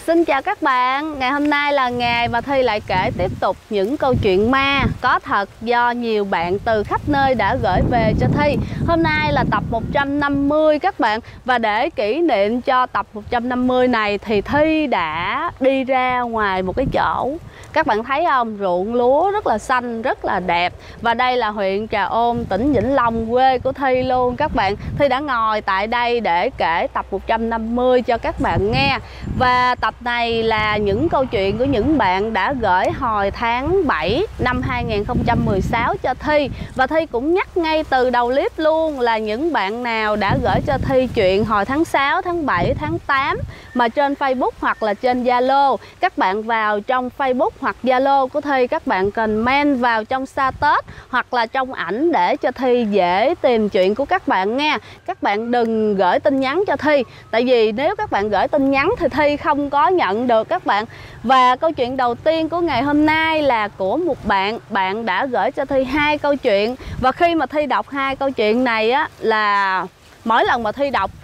Xin chào các bạn, ngày hôm nay là ngày mà Thi lại kể tiếp tục những câu chuyện ma có thật do nhiều bạn từ khắp nơi đã gửi về cho Thi. Hôm nay là tập 150 các bạn. Và để kỷ niệm cho tập 150 này thì Thi đã đi ra ngoài một cái chỗ. Các bạn thấy không, ruộng lúa rất là xanh, rất là đẹp. Và đây là huyện Trà Ôn, tỉnh Vĩnh Long, quê của Thi luôn các bạn. Thi đã ngồi tại đây để kể tập 150 cho các bạn nghe. Và tập này là những câu chuyện của những bạn đã gửi hồi tháng 7 năm 2016 cho Thi. Và Thi cũng nhắc ngay từ đầu clip luôn là những bạn nào đã gửi cho Thi chuyện hồi tháng 6, tháng 7, tháng 8 mà trên Facebook hoặc là trên Zalo. Các bạn vào trong Facebook hoặc Zalo của Thi, các bạn comment vào trong status hoặc là trong ảnh để cho Thi dễ tìm chuyện của các bạn nha. Các bạn đừng gửi tin nhắn cho Thi, tại vì nếu các bạn gửi tin nhắn thì Thi không có nhận được các bạn. Và câu chuyện đầu tiên của ngày hôm nay là của một bạn đã gửi cho Thi 2 câu chuyện. Và khi mà Thi đọc 2 câu chuyện này á, là mỗi lần mà Thi đọc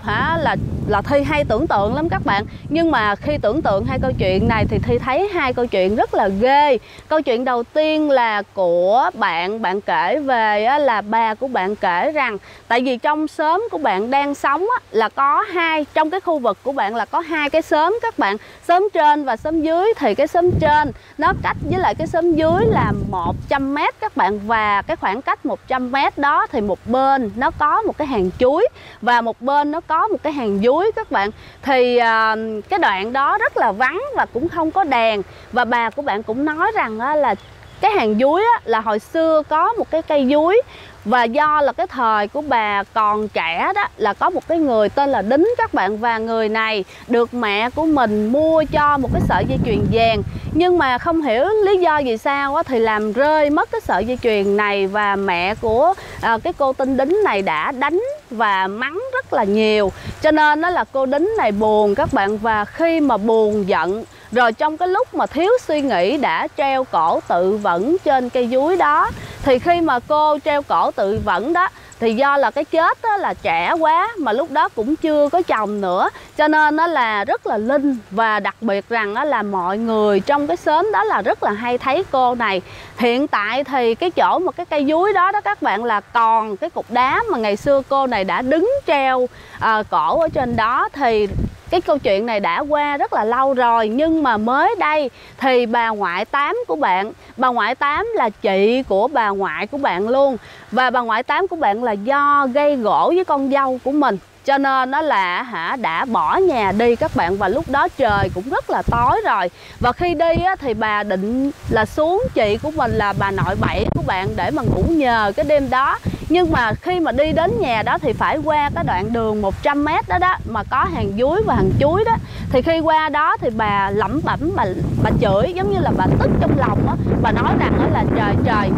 là Thi hay tưởng tượng lắm các bạn. Nhưng mà khi tưởng tượng 2 câu chuyện này thì Thi thấy 2 câu chuyện rất là ghê. Câu chuyện đầu tiên là của bạn kể về là bà của bạn kể rằng tại vì trong xóm của bạn đang sống là có trong cái khu vực của bạn là có 2 cái xóm các bạn. Xóm trên và xóm dưới. Thì cái xóm trên nó cách với lại cái xóm dưới là 100 m các bạn. Và cái khoảng cách 100 m đó thì một bên nó có một cái hàng chuối và một bên nó có một cái hàng dúi các bạn. Thì cái đoạn đó rất là vắng và cũng không có đèn. Và bà của bạn cũng nói rằng là cái hàng dúi là hồi xưa có một cái cây dúi. Và do là cái thời của bà còn trẻ đó, là có một cái người tên là Đính các bạn. Và người này được mẹ của mình mua cho một cái sợi dây chuyền vàng. Nhưng mà không hiểu lý do vì sao thì làm rơi mất cái sợi dây chuyền này. Và mẹ của cái cô tên Đính này đã đánh và mắng rất là nhiều. Cho nên đó là cô Đính này buồn các bạn. Và khi mà buồn giận rồi trong cái lúc mà thiếu suy nghĩ đã treo cổ tự vẫn trên cây dúi đó. Thì khi mà cô treo cổ tự vẫn đó thì do là cái chết đó là trẻ quá mà lúc đó cũng chưa có chồng nữa, cho nên nó là rất là linh. Và đặc biệt rằng đó là mọi người trong cái xóm đó là rất là hay thấy cô này. Hiện tại thì cái chỗ mà cái cây dúi đó các bạn là còn cái cục đá mà ngày xưa cô này đã đứng treo cổ ở trên đó. Thì cái câu chuyện này đã qua rất là lâu rồi. Nhưng mà mới đây thì bà ngoại tám của bạn, bà ngoại tám là chị của bà ngoại của bạn luôn. Và bà ngoại tám của bạn là do gây gổ với con dâu của mình, cho nên nó là đã bỏ nhà đi các bạn. Và lúc đó trời cũng rất là tối rồi. Và khi đi thì bà định là xuống chị của mình là bà nội bảy của bạn để mà ngủ nhờ cái đêm đó. Nhưng mà khi mà đi đến nhà đó thì phải qua cái đoạn đường 100 m đó mà có hàng dúi và hàng chuối đó. Thì khi qua đó thì bà lẩm bẩm, bà chửi giống như là bà tức trong lòng á. Bà nói rằng đó là trời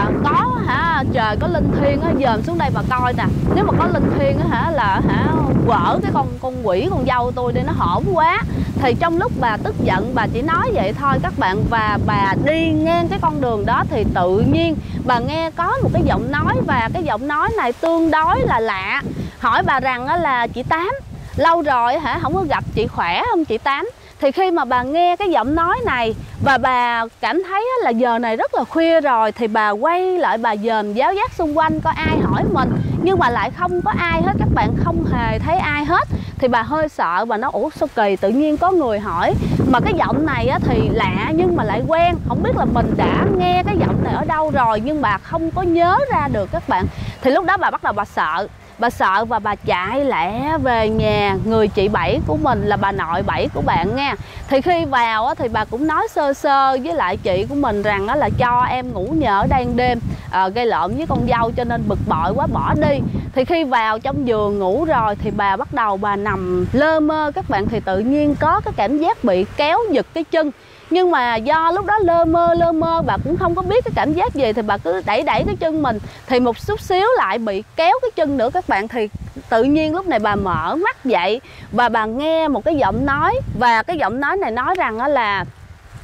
trời có linh thiêng dòm xuống đây bà coi nè. Nếu mà có linh thiêng là quở cái con quỷ con dâu tôi đi, nó hổn quá. Thì trong lúc bà tức giận bà chỉ nói vậy thôi các bạn. Và bà đi ngang cái con đường đó thì tự nhiên bà nghe có một cái giọng nói. Và cái giọng nói này tương đối là lạ. Hỏi bà rằng là chị Tám, lâu rồi không có gặp, chị khỏe không chị Tám? Thì khi mà bà nghe cái giọng nói này và bà cảm thấy là giờ này rất là khuya rồi, thì bà quay lại bà dòm giáo giác xung quanh coi ai hỏi mình. Nhưng mà lại không có ai hết các bạn, không hề thấy ai hết. Thì bà hơi sợ, bà nói ủa sao kỳ, tự nhiên có người hỏi. Mà cái giọng này thì lạ nhưng mà lại quen. Không biết là mình đã nghe cái giọng này ở đâu rồi, nhưng bà không có nhớ ra được các bạn. Thì lúc đó bà bắt đầu bà sợ. Bà sợ và bà chạy lẹ về nhà người chị Bảy của mình, là bà nội Bảy của bạn nha. Thì khi vào thì bà cũng nói sơ sơ với lại chị của mình rằng là cho em ngủ nhờ ở đây đêm, gây lộn với con dâu cho nên bực bội quá bỏ đi. Thì khi vào trong giường ngủ rồi thì bà bắt đầu bà nằm lơ mơ các bạn. Thì tự nhiên có cái cảm giác bị kéo giật cái chân. Nhưng mà do lúc đó lơ mơ bà cũng không có biết cái cảm giác gì. Thì bà cứ đẩy cái chân mình. Thì một chút xíu lại bị kéo cái chân nữa các bạn. Thì tự nhiên lúc này bà mở mắt dậy và bà nghe một cái giọng nói. Và cái giọng nói này nói rằng là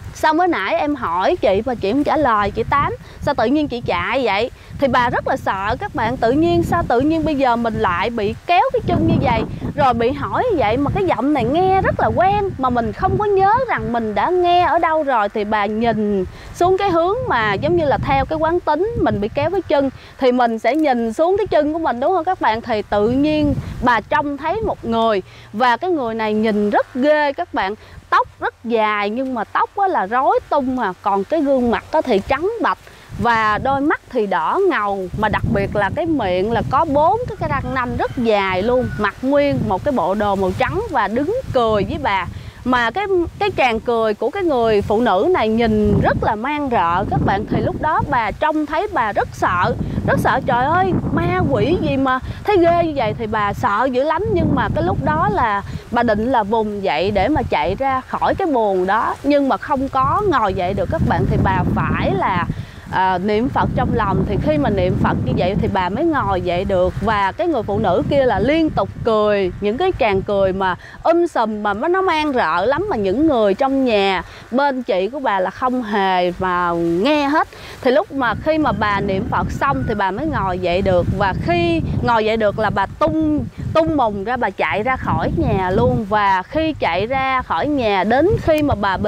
Xong mới nãy em hỏi chị mà chị không trả lời, chị Tám sao tự nhiên chị chạy vậy? Thì bà rất là sợ các bạn, tự nhiên sao tự nhiên bây giờ mình lại bị kéo cái chân như vậy, rồi bị hỏi như vậy mà cái giọng này nghe rất là quen mà mình không có nhớ rằng mình đã nghe ở đâu rồi. Thì bà nhìn xuống cái hướng mà giống như là theo cái quán tính mình bị kéo cái chân, thì mình sẽ nhìn xuống cái chân của mình, đúng không các bạn? Thì tự nhiên bà trông thấy một người, và cái người này nhìn rất ghê các bạn. Tóc rất dài nhưng mà tóc là rối tung còn cái gương mặt thì trắng bạch, và đôi mắt thì đỏ ngầu, mà đặc biệt là cái miệng là có 4 cái răng nanh rất dài luôn, mặc nguyên một cái bộ đồ màu trắng và đứng cười với bà. Mà cái tràng cười của cái người phụ nữ này nhìn rất là man rợ các bạn. Thì lúc đó bà trông thấy bà rất sợ, trời ơi ma quỷ gì mà thấy ghê như vậy. Thì bà sợ dữ lắm, nhưng mà cái lúc đó là bà định là vùng dậy để mà chạy ra khỏi cái buồng đó, nhưng mà không có ngồi dậy được các bạn. Thì bà phải là niệm Phật trong lòng, thì khi mà niệm Phật như vậy thì bà mới ngồi dậy được. Và cái người phụ nữ kia là liên tục cười, những cái tràng cười mà sùm mà nó mang rợ lắm, mà những người trong nhà bên chị của bà là không hề mà nghe hết. Thì lúc mà khi mà bà niệm Phật xong thì bà mới ngồi dậy được, và khi ngồi dậy được là bà tung mùng ra, bà chạy ra khỏi nhà luôn. Và khi chạy ra khỏi nhà, đến khi mà bà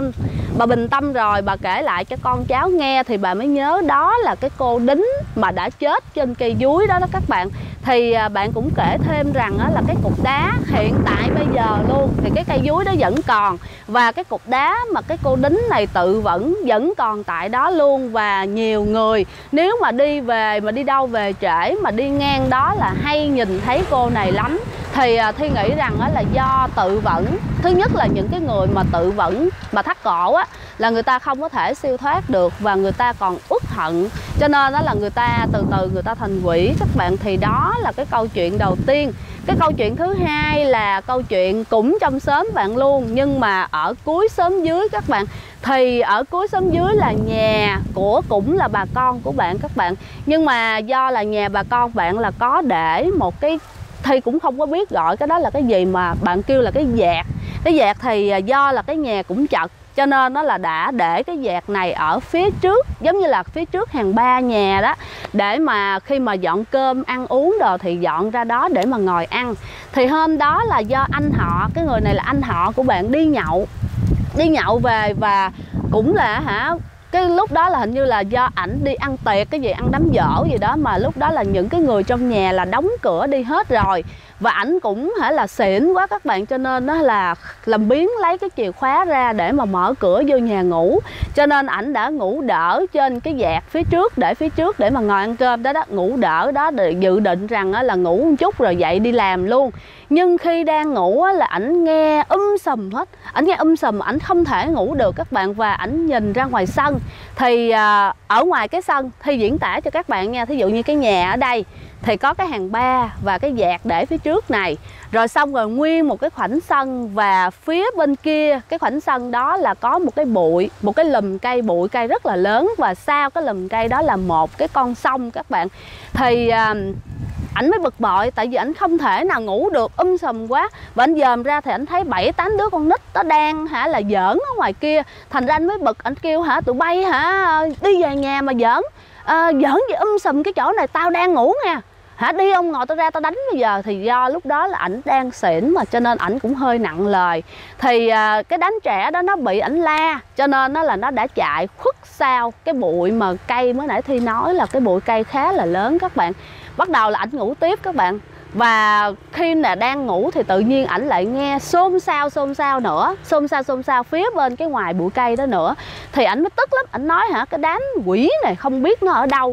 bình tâm rồi, bà kể lại cho con cháu nghe thì bà mới nhớ đó là cái cô đính mà đã chết trên cây dúi đó các bạn. Thì bạn cũng kể thêm rằng là cái cục đá hiện tại bây giờ luôn thì cái cây dúi đó vẫn còn, và cái cục đá mà cái cô đính này tự vẫn còn tại đó luôn. Và nhiều người nếu mà đi về, mà đi đâu về trễ mà đi ngang đó là hay nhìn thấy cô này lắm. Thì Thi nghĩ rằng là do tự vẫn. Thứ nhất là những cái người mà tự vẫn mà thắt cổ là người ta không có thể siêu thoát được, và người ta còn uất hận, cho nên đó là người ta từ từ người ta thành quỷ các bạn. Thì đó là cái câu chuyện đầu tiên. Cái câu chuyện thứ hai là câu chuyện cũng trong xóm bạn luôn, nhưng mà ở cuối xóm dưới các bạn. Thì ở cuối xóm dưới là nhà của cũng là bà con của bạn các bạn, nhưng mà do là nhà bà con bạn là có để một cái, Thi cũng không có biết gọi cái đó là cái gì, mà bạn kêu là cái vạc. Cái vạc thì do là cái nhà cũng chật, cho nên nó là đã để cái vạc này ở phía trước, giống như là phía trước hàng 3 nhà đó, để mà khi mà dọn cơm ăn uống đồ thì dọn ra đó để mà ngồi ăn. Thì hôm đó là do anh họ, cái người này là anh họ của bạn đi nhậu về, và cũng là cái lúc đó là hình như là do ảnh đi ăn tiệc cái gì, ăn đám giỗ gì đó, mà lúc đó là những cái người trong nhà là đóng cửa đi hết rồi, và ảnh cũng là xỉn quá các bạn, cho nên nó là làm biếng lấy cái chìa khóa ra để mà mở cửa vô nhà ngủ. Cho nên ảnh đã ngủ đỡ trên cái vạc phía trước, để phía trước để mà ngồi ăn cơm đó, ngủ đỡ đó, để dự định rằng là ngủ một chút rồi dậy đi làm luôn. Nhưng khi đang ngủ là ảnh nghe sùm hết, ảnh nghe sùm, ảnh không thể ngủ được các bạn. Và ảnh nhìn ra ngoài sân, thì ở ngoài cái sân, Thi diễn tả cho các bạn nha. Thí dụ như cái nhà ở đây thì có cái hàng 3 và cái vạc để phía trước này, rồi xong rồi nguyên một cái khoảnh sân, và phía bên kia cái khoảnh sân đó là có một cái bụi, một cái lùm cây, bụi cây rất là lớn, và sau cái lùm cây đó là một cái con sông các bạn. Thì ảnh mới bực bội, tại vì ảnh không thể nào ngủ được, sùm quá. Và anh dòm ra thì ảnh thấy 7-8 đứa con nít nó đang là giỡn ở ngoài kia. Thành ra anh mới bực, ảnh kêu tụi bay đi về nhà mà giỡn gì sùm cái chỗ này, tao đang ngủ nha, đi ông ngồi tao ra tao đánh bây giờ. Thì do lúc đó là ảnh đang xỉn mà, cho nên ảnh cũng hơi nặng lời. Thì cái đám trẻ đó nó bị ảnh la, cho nên nó đã chạy khuất sau cái bụi mà cây mới nãy Thi nói là cái bụi cây khá là lớn các bạn. Bắt đầu là ảnh ngủ tiếp các bạn. Và khi là đang ngủ thì tự nhiên ảnh lại nghe xôn xao nữa, xôn xao phía bên cái ngoài bụi cây đó nữa. Thì ảnh mới tức lắm, ảnh nói cái đám quỷ này không biết nó ở đâu,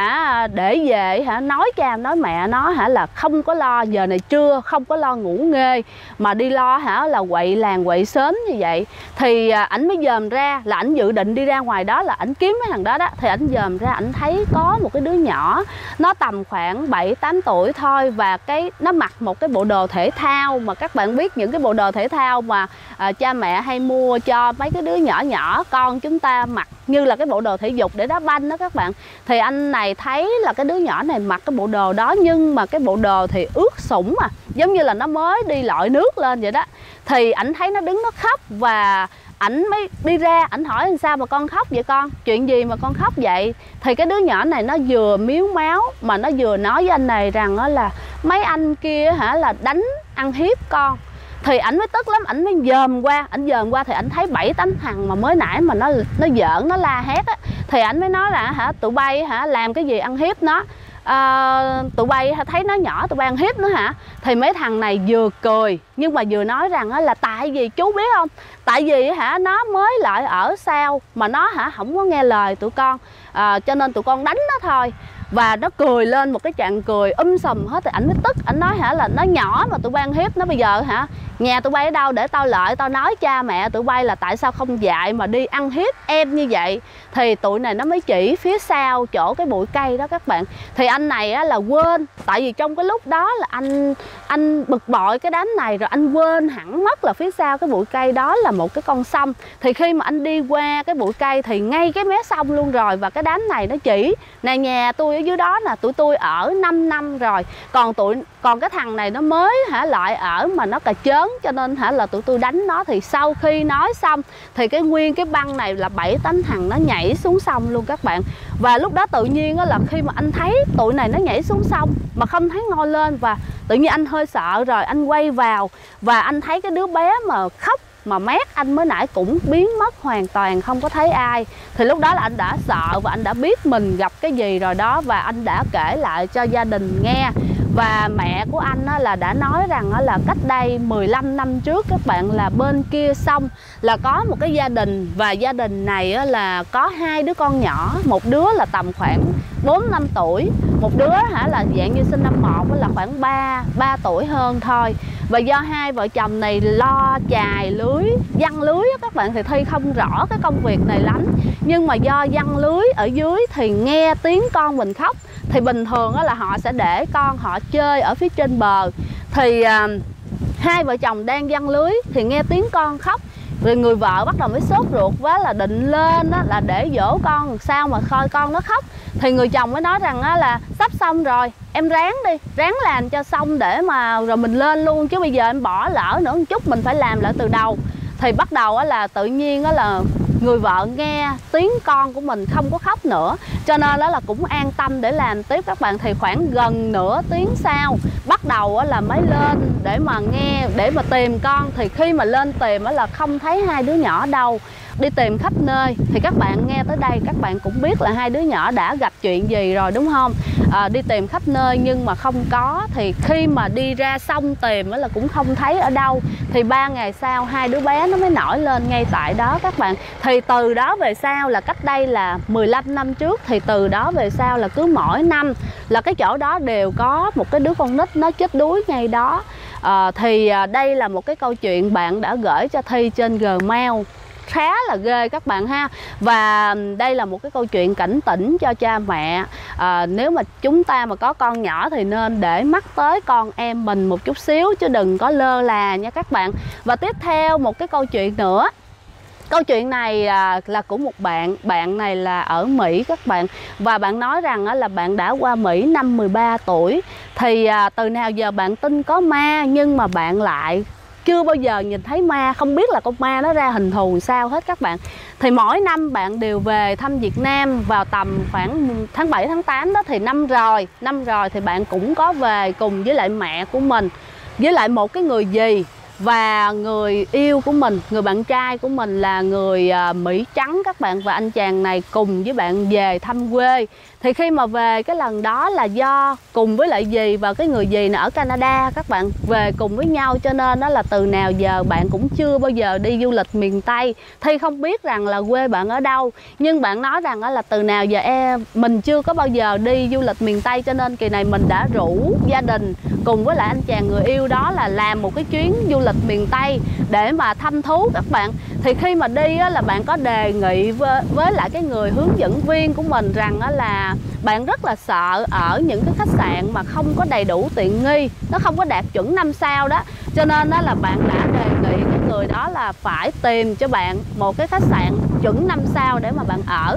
để về nói cha nói mẹ nó là không có lo giờ này trưa, không có lo ngủ nghê, mà đi lo là quậy làng quậy xóm như vậy. Thì ảnh mới dòm ra là ảnh dự định đi ra ngoài đó là ảnh kiếm mấy thằng đó. Thì ảnh dòm ra ảnh thấy có một cái đứa nhỏ, nó tầm khoảng 7-8 tuổi thôi, và nó mặc một cái bộ đồ thể thao, mà các bạn biết những cái bộ đồ thể thao mà cha mẹ hay mua cho mấy cái đứa nhỏ nhỏ con chúng ta mặc, như là cái bộ đồ thể dục để đá banh đó các bạn. Thì anh này thấy là cái đứa nhỏ này mặc cái bộ đồ đó, nhưng mà cái bộ đồ thì ướt sũng giống như là nó mới đi lội nước lên vậy đó. Thì ảnh thấy nó đứng nó khóc và ảnh mới đi ra, ảnh hỏi làm sao mà con khóc vậy con, chuyện gì mà con khóc vậy. Thì cái đứa nhỏ này nó vừa miếu máu mà nó vừa nói với anh này rằng đó là mấy anh kia hả là đánh ăn hiếp con. Thì ảnh mới tức lắm, ảnh mới dòm qua thì ảnh thấy 7-8 thằng mà mới nãy mà nó giỡn, nó la hét á. Thì ảnh mới nói là hả tụi bay hả làm cái gì ăn hiếp nó, tụi bay thấy nó nhỏ tụi bay ăn hiếp nó hả. Thì mấy thằng này vừa cười nhưng mà vừa nói rằng là tại vì chú biết không, tại vì hả nó mới lại ở sau mà nó hả không có nghe lời tụi con, cho nên tụi con đánh nó thôi. Và nó cười lên một cái trạng cười sùm hết. Thì ảnh mới tức, ảnh nói hả là nó nhỏ mà tụi bay ăn hiếp nó, bây giờ hả nhà tụi bay ở đâu để tao lợi, tao nói cha mẹ tụi bay là tại sao không dạy mà đi ăn hiếp em như vậy. Thì tụi này nó mới chỉ phía sau chỗ cái bụi cây đó các bạn. Thì anh này á là quên, tại vì trong cái lúc đó là anh bực bội cái đám này rồi, anh quên hẳn mất là phía sau cái bụi cây đó là một cái con sông. Thì khi mà anh đi qua cái bụi cây thì ngay cái mé sông luôn rồi, và cái đám này nó chỉ nè nhà tôi ở dưới đó nè, tụi tôi ở 5 năm rồi, còn cái thằng này nó mới hả lại ở mà nó cà chớn, cho nên hả là tụi tôi đánh nó. Thì sau khi nói xong thì cái nguyên cái băng này là 7-8 thằng nó nhảy xuống sông luôn các bạn. Và lúc đó tự nhiên là khi mà anh thấy tụi này nó nhảy xuống sông mà không thấy ngoi lên, và tự nhiên anh hơi sợ rồi anh quay vào và anh thấy cái đứa bé mà khóc mà mét anh mới nãy cũng biến mất hoàn toàn, không có thấy ai. Thì lúc đó là anh đã sợ và anh đã biết mình gặp cái gì rồi đó, và anh đã kể lại cho gia đình nghe. Và mẹ của anh là đã nói rằng là cách đây 15 năm trước các bạn, là bên kia sông là có một cái gia đình, và gia đình này là có 2 đứa con nhỏ, một đứa là tầm khoảng 4-5 tuổi, một đứa hả là dạng như sinh năm 1 là khoảng 3 tuổi hơn thôi. Và do hai vợ chồng này lo chài lưới, giăng lưới các bạn, thì Thi không rõ cái công việc này lắm, nhưng mà do giăng lưới ở dưới thì nghe tiếng con mình khóc. Thì bình thường là họ sẽ để con họ chơi ở phía trên bờ. Thì hai vợ chồng đang giăng lưới thì nghe tiếng con khóc, rồi người vợ bắt đầu mới sốt ruột quá là định lên là để dỗ con sao mà coi con nó khóc. Thì người chồng mới nói rằng là sắp xong rồi, em ráng đi, ráng làm cho xong để mà rồi mình lên luôn, chứ bây giờ em bỏ lỡ nữa một chút mình phải làm lại từ đầu. Thì bắt đầu là tự nhiên là người vợ nghe tiếng con của mình không có khóc nữa, cho nên là cũng an tâm để làm tiếp các bạn. Thì khoảng gần nửa tiếng sau bắt đầu là mới lên để mà nghe, để mà tìm con. Thì khi mà lên tìm là không thấy 2 đứa nhỏ đâu, đi tìm khắp nơi. Thì các bạn nghe tới đây các bạn cũng biết là 2 đứa nhỏ đã gặp chuyện gì rồi đúng không? Đi tìm khắp nơi nhưng mà không có. Thì khi mà đi ra sông tìm là cũng không thấy ở đâu. Thì 3 ngày sau 2 đứa bé nó mới nổi lên ngay tại đó các bạn. Thì từ đó về sau là cách đây là 15 năm trước, thì từ đó về sau là cứ mỗi năm là cái chỗ đó đều có một cái đứa con nít nó chết đuối ngay đó. Thì đây là một cái câu chuyện bạn đã gửi cho Thi trên Gmail, khá là ghê các bạn ha. Và đây là một cái câu chuyện cảnh tỉnh cho cha mẹ. Nếu mà chúng ta mà có con nhỏ thì nên để mắt tới con em mình một chút xíu, chứ đừng có lơ là nha các bạn. Và tiếp theo một cái câu chuyện nữa. Câu chuyện này là của một bạn này là ở Mỹ các bạn. Và bạn nói rằng là bạn đã qua Mỹ năm 13 tuổi. Thì từ nào giờ bạn tin có ma, nhưng mà bạn lại chưa bao giờ nhìn thấy ma, không biết là con ma nó ra hình thù sao hết các bạn. Thì mỗi năm bạn đều về thăm Việt Nam vào tầm khoảng tháng 7, tháng 8 đó. Thì năm rồi thì bạn cũng có về cùng với lại mẹ của mình, với lại một cái người dì và người yêu của mình, người bạn trai của mình là người Mỹ trắng các bạn. Và anh chàng này cùng với bạn về thăm quê. Thì khi mà về cái lần đó là do cùng với lại dì và cái người dì này ở Canada các bạn, về cùng với nhau, cho nên đó là từ nào giờ bạn cũng chưa bao giờ đi du lịch miền Tây. Thì không biết rằng là quê bạn ở đâu, nhưng bạn nói rằng là từ nào giờ mình chưa có bao giờ đi du lịch miền Tây, cho nên kỳ này mình đã rủ gia đình cùng với lại anh chàng người yêu đó là làm một cái chuyến du lịch miền Tây để mà thăm thú các bạn. Thì khi mà đi là bạn có đề nghị với lại cái người hướng dẫn viên của mình rằng là bạn rất là sợ ở những cái khách sạn mà không có đầy đủ tiện nghi, nó không có đạt chuẩn 5 sao đó, cho nên đó là bạn đã đề nghị cái người đó là phải tìm cho bạn một cái khách sạn chuẩn 5 sao để mà bạn ở.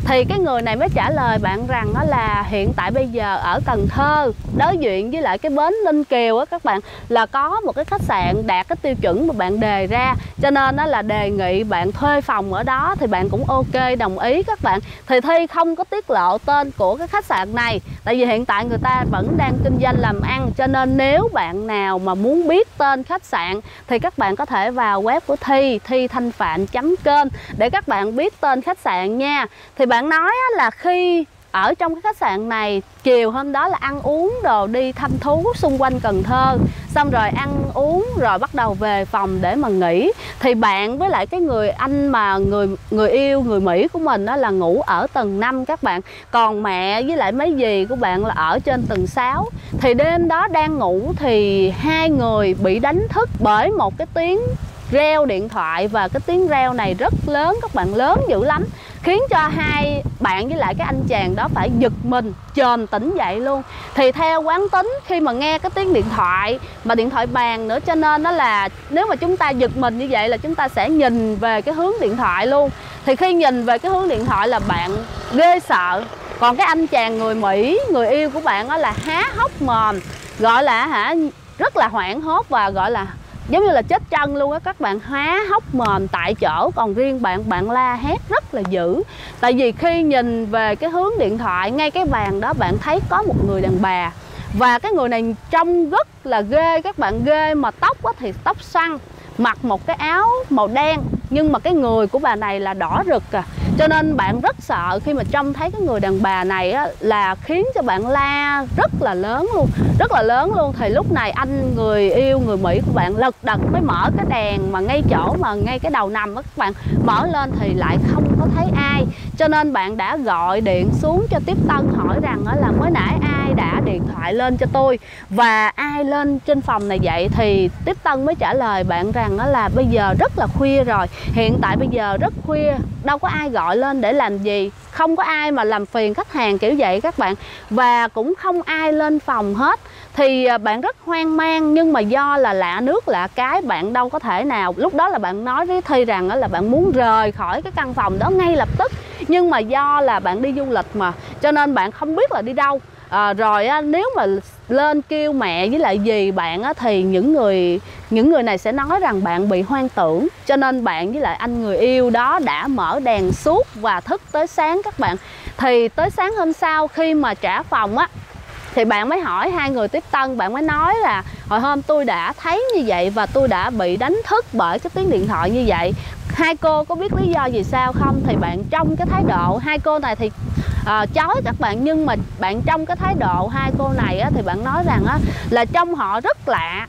Thì cái người này mới trả lời bạn rằng đó là hiện tại bây giờ ở Cần Thơ đối diện với lại cái bến Ninh Kiều á các bạn, là có một cái khách sạn đạt cái tiêu chuẩn mà bạn đề ra, cho nên đó là đề nghị bạn thuê phòng ở đó. Thì bạn cũng ok đồng ý các bạn. Thì Thi không có tiết lộ tên của cái khách sạn này, tại vì hiện tại người ta vẫn đang kinh doanh làm ăn, cho nên nếu bạn nào mà muốn biết tên khách sạn thì các bạn có thể vào web của Thi Thanh Phạm.com để các bạn biết tên khách sạn nha. Thì bạn nói là khi ở trong cái khách sạn này, chiều hôm đó là ăn uống đồ, đi thăm thú xung quanh Cần Thơ, xong rồi ăn uống rồi bắt đầu về phòng để mà nghỉ. Thì bạn với lại cái người anh mà người yêu người Mỹ của mình đó là ngủ ở tầng 5 các bạn, còn mẹ với lại mấy dì của bạn là ở trên tầng 6. Thì đêm đó đang ngủ thì hai người bị đánh thức bởi một cái tiếng reo điện thoại, và cái tiếng reo này rất lớn các bạn, lớn dữ lắm, khiến cho hai bạn với lại cái anh chàng đó phải giật mình chồm tỉnh dậy luôn. Thì theo quán tính khi mà nghe cái tiếng điện thoại mà điện thoại bàn nữa, cho nên đó là nếu mà chúng ta giật mình như vậy là chúng ta sẽ nhìn về cái hướng điện thoại luôn. Thì khi nhìn về cái hướng điện thoại là bạn ghê sợ, còn cái anh chàng người Mỹ, người yêu của bạn đó là há hốc mồm, gọi là rất là hoảng hốt và gọi là giống như là chết chân luôn á các bạn, há hốc mồm tại chỗ. Còn riêng bạn la hét rất là dữ, tại vì khi nhìn về cái hướng điện thoại ngay cái bàn đó, bạn thấy có một người đàn bà, và cái người này trông rất là ghê các bạn, ghê mà tóc thì tóc xoăn, mặc một cái áo màu đen, nhưng mà cái người của bà này là đỏ rực à. Cho nên bạn rất sợ khi mà trông thấy cái người đàn bà này á, là khiến cho bạn la rất là lớn luôn, rất là lớn luôn. Thì lúc này anh người yêu người Mỹ của bạn lật đật mới mở cái đèn mà ngay chỗ mà ngay cái đầu nằm á các bạn, mở lên thì lại không có thấy ai. Cho nên bạn đã gọi điện xuống cho tiếp tân hỏi rằng là mới nãy ai đã điện thoại lên cho tôi và ai lên trên phòng này vậy. Thì tiếp tân mới trả lời bạn rằng là bây giờ rất là khuya rồi, hiện tại bây giờ rất khuya, đâu có ai gọi lên để làm gì, không có ai mà làm phiền khách hàng kiểu vậy các bạn, và cũng không ai lên phòng hết. Thì bạn rất hoang mang, nhưng mà do là lạ nước lạ cái, bạn đâu có thể nào, lúc đó là bạn nói với Thi rằng là bạn muốn rời khỏi cái căn phòng đó ngay lập tức, nhưng mà do là bạn đi du lịch mà, cho nên bạn không biết là đi đâu. Rồi nếu mà lên kêu mẹ với lại dì bạn thì những người này sẽ nói rằng bạn bị hoang tưởng, cho nên bạn với lại anh người yêu đó đã mở đèn suốt và thức tới sáng các bạn. Thì tới sáng hôm sau khi mà trả phòng thì bạn mới hỏi hai người tiếp tân, bạn mới nói là hồi hôm tôi đã thấy như vậy và tôi đã bị đánh thức bởi cái tiếng điện thoại như vậy. Hai cô có biết lý do gì sao không? Thì bạn trong cái thái độ, hai cô này thì chói các bạn, nhưng mà bạn trong cái thái độ hai cô này thì bạn nói rằng là trong họ rất lạ,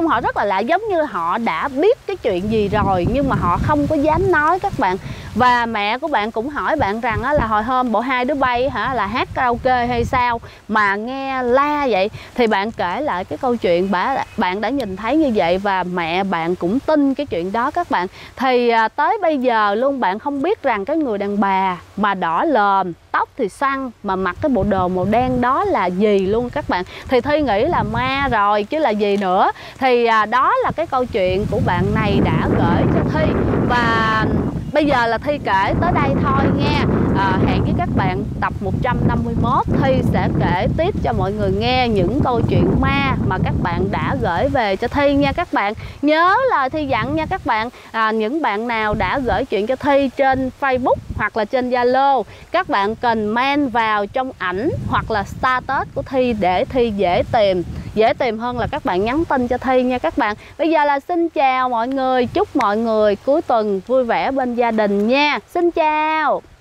giống như họ đã biết cái chuyện gì rồi nhưng mà họ không có dám nói các bạn. Và mẹ của bạn cũng hỏi bạn rằng là hồi hôm bộ hai đứa bay là hát karaoke hay sao mà nghe la vậy. Thì bạn kể lại cái câu chuyện bạn đã nhìn thấy như vậy, và mẹ bạn cũng tin cái chuyện đó các bạn. Thì tới bây giờ luôn bạn không biết rằng cái người đàn bà mà đỏ lòm, tóc thì xoăn mà mặc cái bộ đồ màu đen đó là gì luôn các bạn. Thì Thi nghĩ là ma rồi chứ là gì nữa. Thì đó là cái câu chuyện của bạn này đã gửi cho Thi, và bây giờ là Thi kể tới đây thôi nha. Hẹn với các bạn tập 151, Thi sẽ kể tiếp cho mọi người nghe những câu chuyện ma mà các bạn đã gửi về cho Thi nha các bạn. Nhớ lời Thi dặn nha các bạn. Những bạn nào đã gửi chuyện cho Thi trên Facebook hoặc là trên Zalo, các bạn comment vào trong ảnh hoặc là status của Thi để Thi dễ tìm hơn là các bạn nhắn tin cho Thi nha các bạn. Bây giờ là xin chào mọi người, chúc mọi người cuối tuần vui vẻ bên gia đình nha. Xin chào.